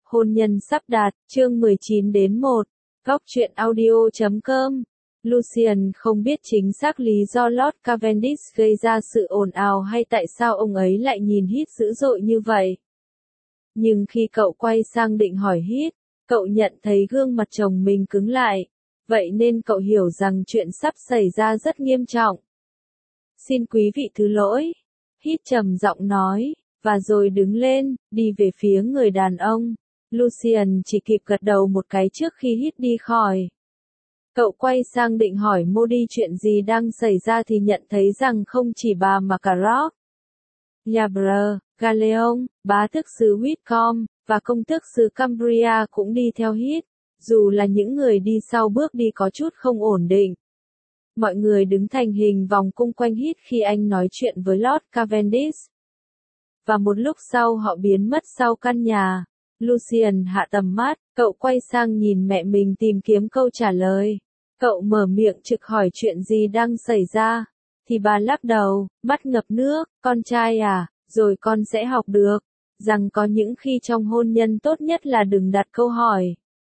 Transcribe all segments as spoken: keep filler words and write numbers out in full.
Hôn nhân sắp đạt, chương mười chín đến một. Góc truyện audio chấm com. Lucian không biết chính xác lý do Lord Cavendish gây ra sự ồn ào hay tại sao ông ấy lại nhìn Hít dữ dội như vậy. Nhưng khi cậu quay sang định hỏi Hít, cậu nhận thấy gương mặt chồng mình cứng lại. Vậy nên cậu hiểu rằng chuyện sắp xảy ra rất nghiêm trọng. Xin quý vị thứ lỗi. Hít trầm giọng nói, và rồi đứng lên, đi về phía người đàn ông. Lucian chỉ kịp gật đầu một cái trước khi Hít đi khỏi. Cậu quay sang định hỏi Modi chuyện gì đang xảy ra thì nhận thấy rằng không chỉ bà mà cả Rock, Yabre, Galeon, bá tước xứ Whitcomb, và công tước xứ Cambria cũng đi theo Hít, dù là những người đi sau bước đi có chút không ổn định. Mọi người đứng thành hình vòng cung quanh Hít khi anh nói chuyện với Lord Cavendish. Và một lúc sau họ biến mất sau căn nhà. Lucian hạ tầm mắt, cậu quay sang nhìn mẹ mình tìm kiếm câu trả lời. Cậu mở miệng trực hỏi chuyện gì đang xảy ra. Thì bà lắc đầu, mắt ngập nước, con trai à, rồi con sẽ học được. Rằng có những khi trong hôn nhân tốt nhất là đừng đặt câu hỏi.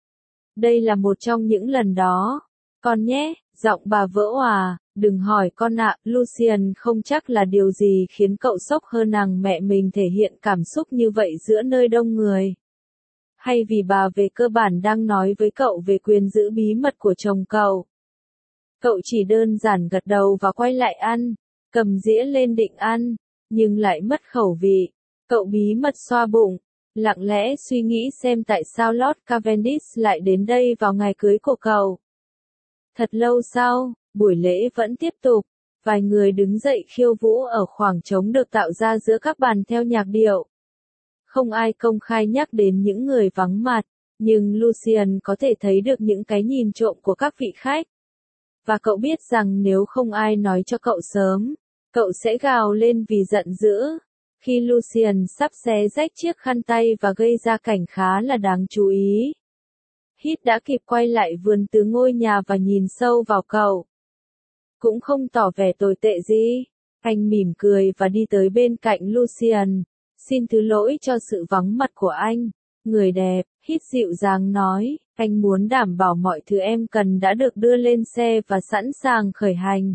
Đây là một trong những lần đó. Con nhé, giọng bà vỡ òa, đừng hỏi con ạ. Lucian không chắc là điều gì khiến cậu sốc hơn nàng mẹ mình thể hiện cảm xúc như vậy giữa nơi đông người. Hay vì bà về cơ bản đang nói với cậu về quyền giữ bí mật của chồng cậu. Cậu chỉ đơn giản gật đầu và quay lại ăn, cầm dĩa lên định ăn, nhưng lại mất khẩu vị. Cậu bí mật xoa bụng, lặng lẽ suy nghĩ xem tại sao Lord Cavendish lại đến đây vào ngày cưới của cậu. Thật lâu sau, buổi lễ vẫn tiếp tục, vài người đứng dậy khiêu vũ ở khoảng trống được tạo ra giữa các bàn theo nhạc điệu. Không ai công khai nhắc đến những người vắng mặt, nhưng Lucian có thể thấy được những cái nhìn trộm của các vị khách. Và cậu biết rằng nếu không ai nói cho cậu sớm, cậu sẽ gào lên vì giận dữ. Khi Lucian sắp xé rách chiếc khăn tay và gây ra cảnh khá là đáng chú ý. Hít đã kịp quay lại vườn từ ngôi nhà và nhìn sâu vào cậu. Cũng không tỏ vẻ tồi tệ gì. Anh mỉm cười và đi tới bên cạnh Lucian. Xin thứ lỗi cho sự vắng mặt của anh. Người đẹp, Hít dịu dàng nói, anh muốn đảm bảo mọi thứ em cần đã được đưa lên xe và sẵn sàng khởi hành.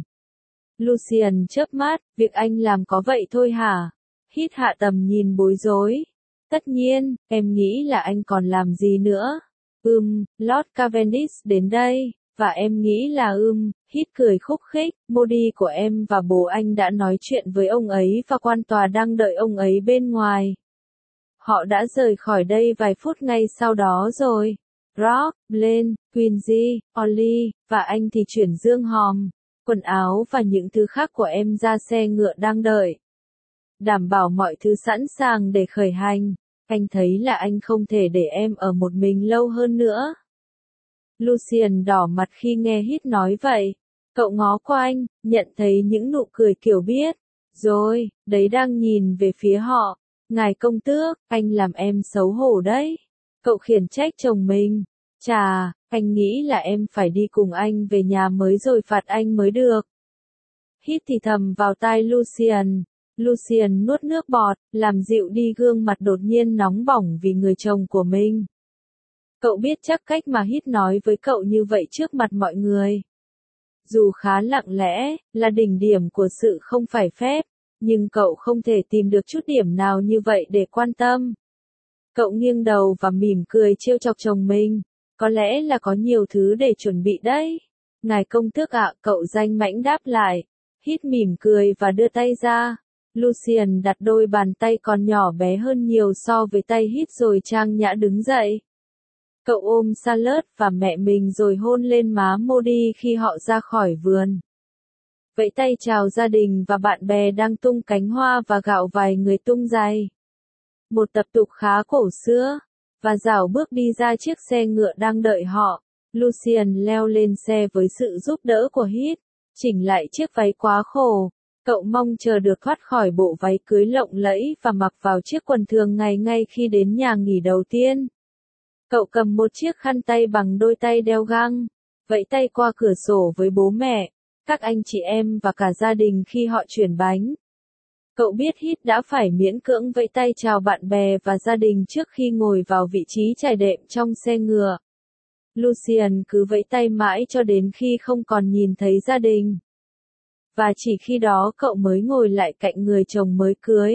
Lucian chớp mắt, việc anh làm có vậy thôi hả? Hít hạ tầm nhìn bối rối. Tất nhiên, em nghĩ là anh còn làm gì nữa? Ừm, Lord Cavendish đến đây, và em nghĩ là ừm, Hít cười khúc khích, Modi của em và bố anh đã nói chuyện với ông ấy và quan tòa đang đợi ông ấy bên ngoài. Họ đã rời khỏi đây vài phút ngay sau đó rồi. Rock, Blaine, Quincy, Ollie, và anh thì chuyển dương hòm, quần áo và những thứ khác của em ra xe ngựa đang đợi. Đảm bảo mọi thứ sẵn sàng để khởi hành. Anh thấy là anh không thể để em ở một mình lâu hơn nữa. Lucian đỏ mặt khi nghe Hít nói vậy. Cậu ngó qua anh, nhận thấy những nụ cười kiểu biết. Rồi, đấy đang nhìn về phía họ. Ngài công tước, anh làm em xấu hổ đấy. Cậu khiển trách chồng mình. Chà, anh nghĩ là em phải đi cùng anh về nhà mới rồi phạt anh mới được. Hít thì thầm vào tai Lucian. Lucian nuốt nước bọt, làm dịu đi gương mặt đột nhiên nóng bỏng vì người chồng của mình. Cậu biết chắc cách mà Hít nói với cậu như vậy trước mặt mọi người. Dù khá lặng lẽ, là đỉnh điểm của sự không phải phép, nhưng cậu không thể tìm được chút điểm nào như vậy để quan tâm. Cậu nghiêng đầu và mỉm cười trêu chọc chồng mình. Có lẽ là có nhiều thứ để chuẩn bị đấy. Ngài công tước ạ, cậu danh mãnh đáp lại. Hít mỉm cười và đưa tay ra. Lucian đặt đôi bàn tay còn nhỏ bé hơn nhiều so với tay Hít rồi trang nhã đứng dậy. Cậu ôm Charlotte và mẹ mình rồi hôn lên má Modi khi họ ra khỏi vườn. Vẫy tay chào gia đình và bạn bè đang tung cánh hoa và gạo vài người tung giày. Một tập tục khá cổ xưa. Và dảo bước đi ra chiếc xe ngựa đang đợi họ. Lucian leo lên xe với sự giúp đỡ của Hít. Chỉnh lại chiếc váy quá khổ. Cậu mong chờ được thoát khỏi bộ váy cưới lộng lẫy và mặc vào chiếc quần thường ngày ngay khi đến nhà nghỉ đầu tiên. Cậu cầm một chiếc khăn tay bằng đôi tay đeo găng, vẫy tay qua cửa sổ với bố mẹ, các anh chị em và cả gia đình khi họ chuyển bánh. Cậu biết Hít đã phải miễn cưỡng vẫy tay chào bạn bè và gia đình trước khi ngồi vào vị trí trải đệm trong xe ngựa. Lucian cứ vẫy tay mãi cho đến khi không còn nhìn thấy gia đình. Và chỉ khi đó cậu mới ngồi lại cạnh người chồng mới cưới.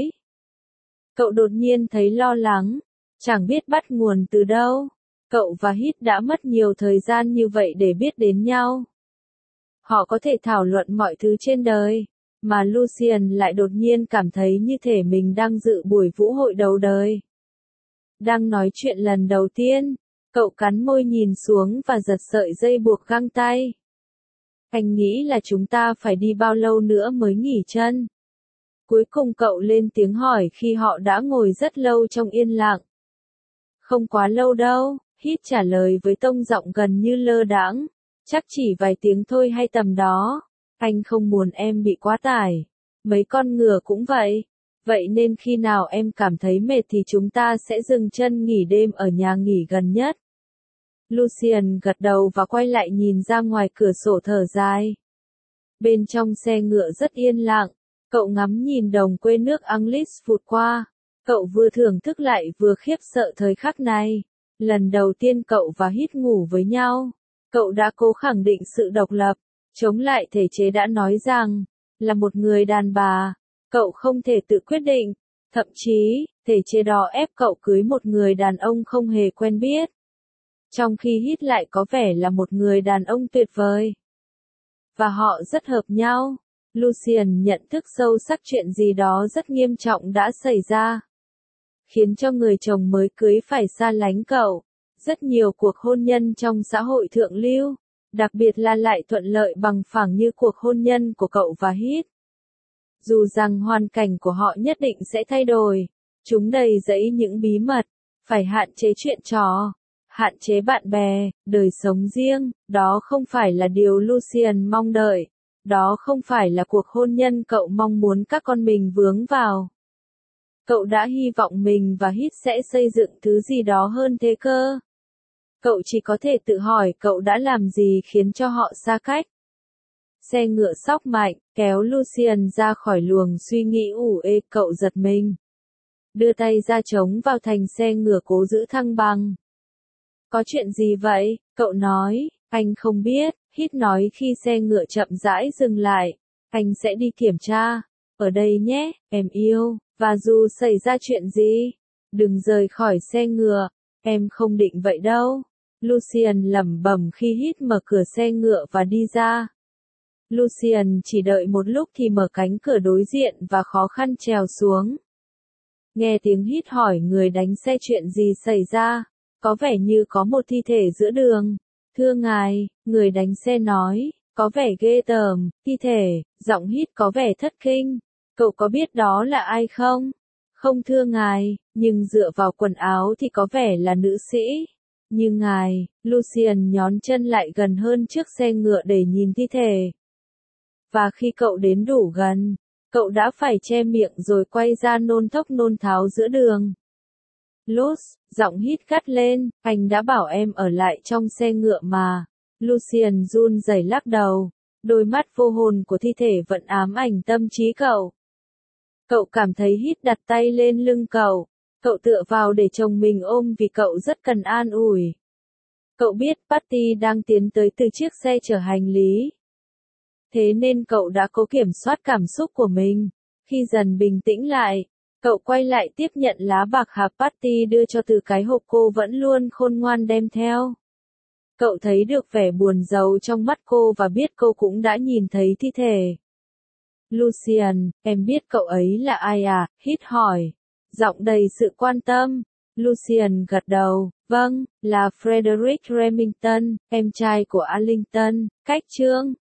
Cậu đột nhiên thấy lo lắng, chẳng biết bắt nguồn từ đâu. Cậu và Hít đã mất nhiều thời gian như vậy để biết đến nhau. Họ có thể thảo luận mọi thứ trên đời, mà Lucian lại đột nhiên cảm thấy như thể mình đang dự buổi vũ hội đầu đời. Đang nói chuyện lần đầu tiên, cậu cắn môi nhìn xuống và giật sợi dây buộc găng tay. Anh nghĩ là chúng ta phải đi bao lâu nữa mới nghỉ chân? Cuối cùng cậu lên tiếng hỏi khi họ đã ngồi rất lâu trong yên lặng. Không quá lâu đâu, Hít trả lời với tông giọng gần như lơ đãng. Chắc chỉ vài tiếng thôi hay tầm đó. Anh không muốn em bị quá tải. Mấy con ngựa cũng vậy. Vậy nên khi nào em cảm thấy mệt thì chúng ta sẽ dừng chân nghỉ đêm ở nhà nghỉ gần nhất. Lucian gật đầu và quay lại nhìn ra ngoài cửa sổ thở dài. Bên trong xe ngựa rất yên lặng. Cậu ngắm nhìn đồng quê nước Anglis vụt qua. Cậu vừa thưởng thức lại vừa khiếp sợ thời khắc này. Lần đầu tiên cậu và Hít ngủ với nhau. Cậu đã cố khẳng định sự độc lập. Chống lại thể chế đã nói rằng, là một người đàn bà, cậu không thể tự quyết định. Thậm chí, thể chế đó ép cậu cưới một người đàn ông không hề quen biết. Trong khi Hít lại có vẻ là một người đàn ông tuyệt vời. Và họ rất hợp nhau. Lucian nhận thức sâu sắc chuyện gì đó rất nghiêm trọng đã xảy ra. Khiến cho người chồng mới cưới phải xa lánh cậu. Rất nhiều cuộc hôn nhân trong xã hội thượng lưu, đặc biệt là lại thuận lợi bằng phẳng như cuộc hôn nhân của cậu và Hít. Dù rằng hoàn cảnh của họ nhất định sẽ thay đổi, chúng đầy dẫy những bí mật, phải hạn chế chuyện trò, hạn chế bạn bè, đời sống riêng, đó không phải là điều Lucian mong đợi, đó không phải là cuộc hôn nhân cậu mong muốn các con mình vướng vào. Cậu đã hy vọng mình và Hít sẽ xây dựng thứ gì đó hơn thế cơ. Cậu chỉ có thể tự hỏi cậu đã làm gì khiến cho họ xa cách. Xe ngựa xóc mạnh, kéo Lucian ra khỏi luồng suy nghĩ ủ ê, cậu giật mình. Đưa tay ra chống vào thành xe ngựa cố giữ thăng bằng. Có chuyện gì vậy? Cậu nói, anh không biết, Hít nói khi xe ngựa chậm rãi dừng lại. Anh sẽ đi kiểm tra. Ở đây nhé, em yêu, và dù xảy ra chuyện gì, đừng rời khỏi xe ngựa, em không định vậy đâu. Lucian lẩm bẩm khi Hít mở cửa xe ngựa và đi ra. Lucian chỉ đợi một lúc thì mở cánh cửa đối diện và khó khăn trèo xuống. Nghe tiếng Hít hỏi người đánh xe chuyện gì xảy ra, có vẻ như có một thi thể giữa đường. Thưa ngài, người đánh xe nói, có vẻ ghê tởm, thi thể, giọng Hít có vẻ thất kinh. Cậu có biết đó là ai không? Không thưa ngài, nhưng dựa vào quần áo thì có vẻ là nữ sĩ. Nhưng ngài, Lucian nhón chân lại gần hơn trước xe ngựa để nhìn thi thể. Và khi cậu đến đủ gần, cậu đã phải che miệng rồi quay ra nôn thốc nôn tháo giữa đường. Luz, giọng Hít gắt lên, anh đã bảo em ở lại trong xe ngựa mà. Lucian run rẩy lắc đầu, đôi mắt vô hồn của thi thể vẫn ám ảnh tâm trí cậu. Cậu cảm thấy Hít đặt tay lên lưng cậu. Cậu tựa vào để chồng mình ôm vì cậu rất cần an ủi. Cậu biết Patty đang tiến tới từ chiếc xe chở hành lý. Thế nên cậu đã cố kiểm soát cảm xúc của mình. Khi dần bình tĩnh lại, cậu quay lại tiếp nhận lá bạc hà Patty đưa cho từ cái hộp cô vẫn luôn khôn ngoan đem theo. Cậu thấy được vẻ buồn rầu trong mắt cô và biết cô cũng đã nhìn thấy thi thể. Lucian, em biết cậu ấy là ai à? Hít hỏi. Giọng đầy sự quan tâm. Lucian gật đầu. Vâng, là Frederick Remington, em trai của Arlington, cách trương.